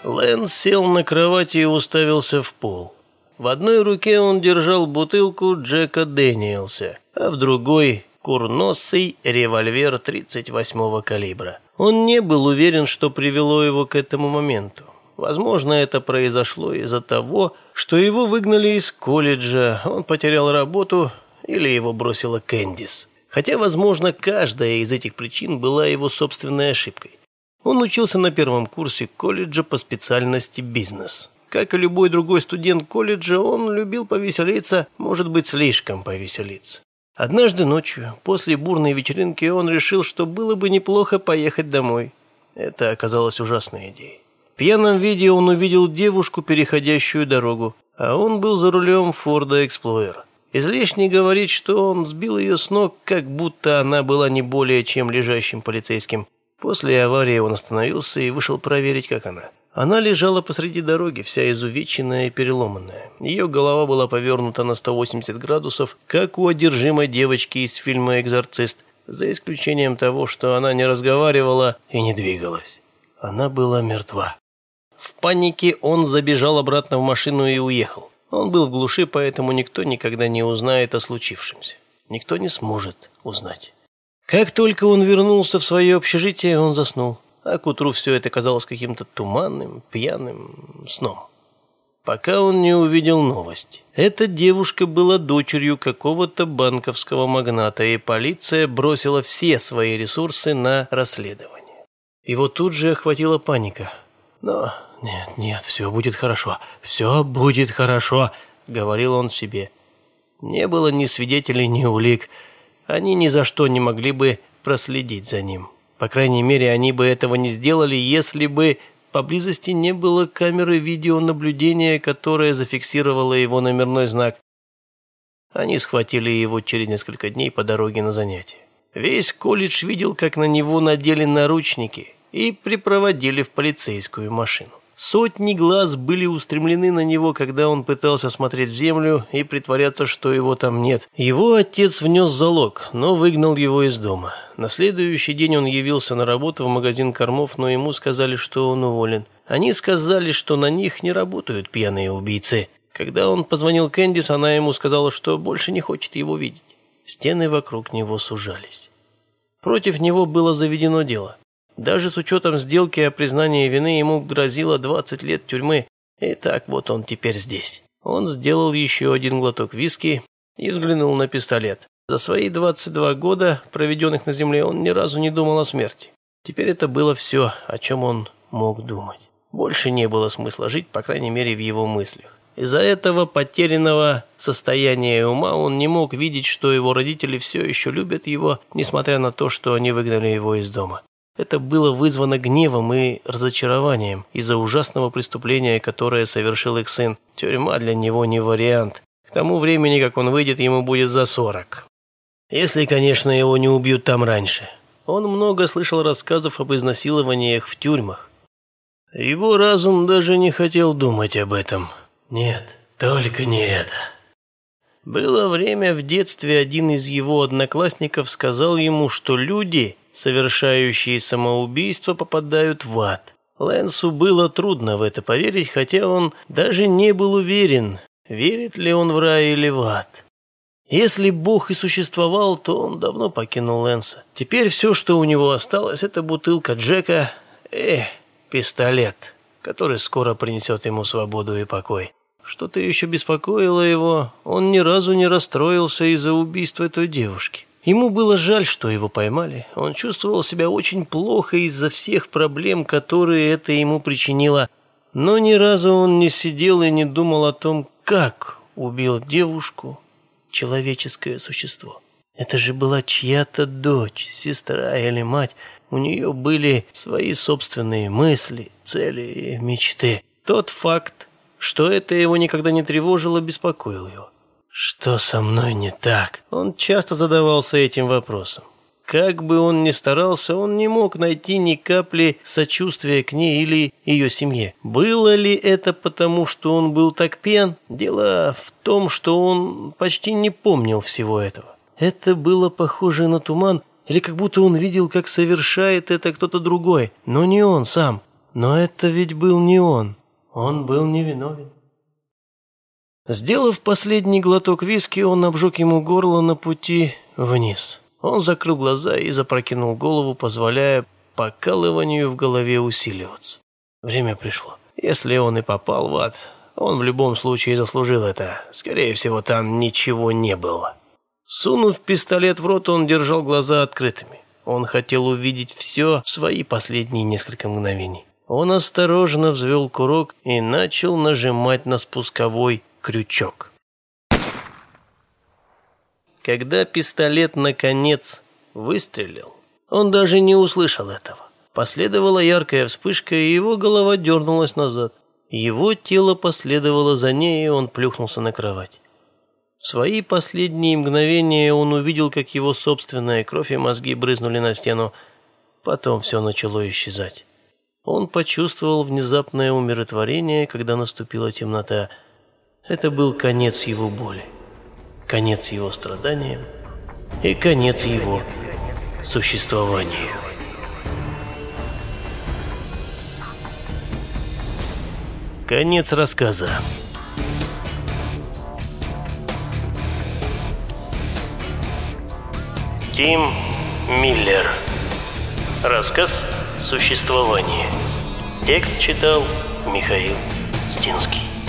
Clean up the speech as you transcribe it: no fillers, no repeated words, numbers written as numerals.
Лэнс сел на кровати и уставился в пол. В одной руке он держал бутылку Джека Дэниелса, а в другой – курносый револьвер 38-го калибра. Он не был уверен, что привело его к этому моменту. Возможно, это произошло из-за того, что его выгнали из колледжа, он потерял работу или его бросила Кэндис. Хотя, возможно, каждая из этих причин была его собственной ошибкой. Он учился на первом курсе колледжа по специальности бизнес. Как и любой другой студент колледжа, он любил повеселиться, может быть, слишком повеселиться. Однажды ночью, после бурной вечеринки, он решил, что было бы неплохо поехать домой. Это оказалось ужасной идеей. В пьяном виде он увидел девушку, переходящую дорогу, а он был за рулем Форда Эксплойер. Излишне говорить, что он сбил ее с ног, как будто она была не более чем лежащим полицейским. После аварии он остановился и вышел проверить, как она. Она лежала посреди дороги, вся изувеченная и переломанная. Ее голова была повернута на 180 градусов, как у одержимой девочки из фильма «Экзорцист», за исключением того, что она не разговаривала и не двигалась. Она была мертва. В панике он забежал обратно в машину и уехал. Он был в глуши, поэтому никто никогда не узнает о случившемся. Никто не сможет узнать. Как только он вернулся в свое общежитие, он заснул. А к утру все это казалось каким-то туманным, пьяным сном. Пока он не увидел новость. Эта девушка была дочерью какого-то банковского магната, и полиция бросила все свои ресурсы на расследование. Его тут же охватила паника. Но нет, все будет хорошо, говорил он себе. Не было ни свидетелей, ни улик. Они ни за что не могли бы проследить за ним. По крайней мере, они бы этого не сделали, если бы поблизости не было камеры видеонаблюдения, которая зафиксировала его номерной знак. Они схватили его через несколько дней по дороге на занятия. Весь колледж видел, как на него надели наручники и припроводили в полицейскую машину. Сотни глаз были устремлены на него, когда он пытался смотреть в землю и притворяться, что его там нет. Его отец внес залог, но выгнал его из дома. На следующий день он явился на работу в магазин кормов, но ему сказали, что он уволен. Они сказали, что на них не работают пьяные убийцы. Когда он позвонил Кэндис, она ему сказала, что больше не хочет его видеть. Стены вокруг него сужались. Против него было заведено дело. Даже с учетом сделки о признании вины ему грозило 20 лет тюрьмы. И так вот он теперь здесь. Он сделал еще один глоток виски и взглянул на пистолет. За свои 22 года, проведенных на земле, он ни разу не думал о смерти. Теперь это было все, о чем он мог думать. Больше не было смысла жить, по крайней мере, в его мыслях. Из-за этого потерянного состояния ума он не мог видеть, что его родители все еще любят его, несмотря на то, что они выгнали его из дома. Это было вызвано гневом и разочарованием из-за ужасного преступления, которое совершил их сын. Тюрьма для него не вариант. К тому времени, как он выйдет, ему будет за 40. Если, конечно, его не убьют там раньше. Он много слышал рассказов об изнасилованиях в тюрьмах. Его разум даже не хотел думать об этом. Нет, только не это. Было время в детстве, один из его одноклассников сказал ему, что люди, совершающие самоубийство, попадают в ад. Лэнсу было трудно в это поверить, хотя он даже не был уверен, верит ли он в рай или в ад. Если Бог и существовал, то он давно покинул Лэнса. Теперь все, что у него осталось, это бутылка Джека и пистолет, который скоро принесет ему свободу и покой. Что-то еще беспокоило его, он ни разу не расстроился из-за убийства той девушки. Ему было жаль, что его поймали. Он чувствовал себя очень плохо из-за всех проблем, которые это ему причинило. Но ни разу он не сидел и не думал о том, как убил девушку человеческое существо. Это же была чья-то дочь, сестра или мать. У нее были свои собственные мысли, цели и мечты. Тот факт, что это его никогда не тревожило, беспокоил его. Что со мной не так? Он часто задавался этим вопросом. Как бы он ни старался, он не мог найти ни капли сочувствия к ней или ее семье. Было ли это потому, что он был так пьян? Дело в том, что он почти не помнил всего этого. Это было похоже на туман, или как будто он видел, как совершает это кто-то другой, но не он сам. Но это ведь был не он. Он был невиновен. Сделав последний глоток виски, он обжег ему горло на пути вниз. Он закрыл глаза и запрокинул голову, позволяя покалыванию в голове усиливаться. Время пришло. Если он и попал в ад, он в любом случае заслужил это. Скорее всего, там ничего не было. Сунув пистолет в рот, он держал глаза открытыми. Он хотел увидеть все в свои последние несколько мгновений. Он осторожно взвел курок и начал нажимать на спусковой крючок. Когда пистолет наконец выстрелил, он даже не услышал этого. Последовала яркая вспышка, и его голова дернулась назад. Его тело последовало за ней, и он плюхнулся на кровать. В свои последние мгновения он увидел, как его собственная кровь и мозги брызнули на стену. Потом все начало исчезать. Он почувствовал внезапное умиротворение, когда наступила темнота. Это был конец его боли, конец его страданиям и конец его существованию. Конец рассказа. Тим Миллер. Рассказ «Существование». Текст читал Михаил Стинский.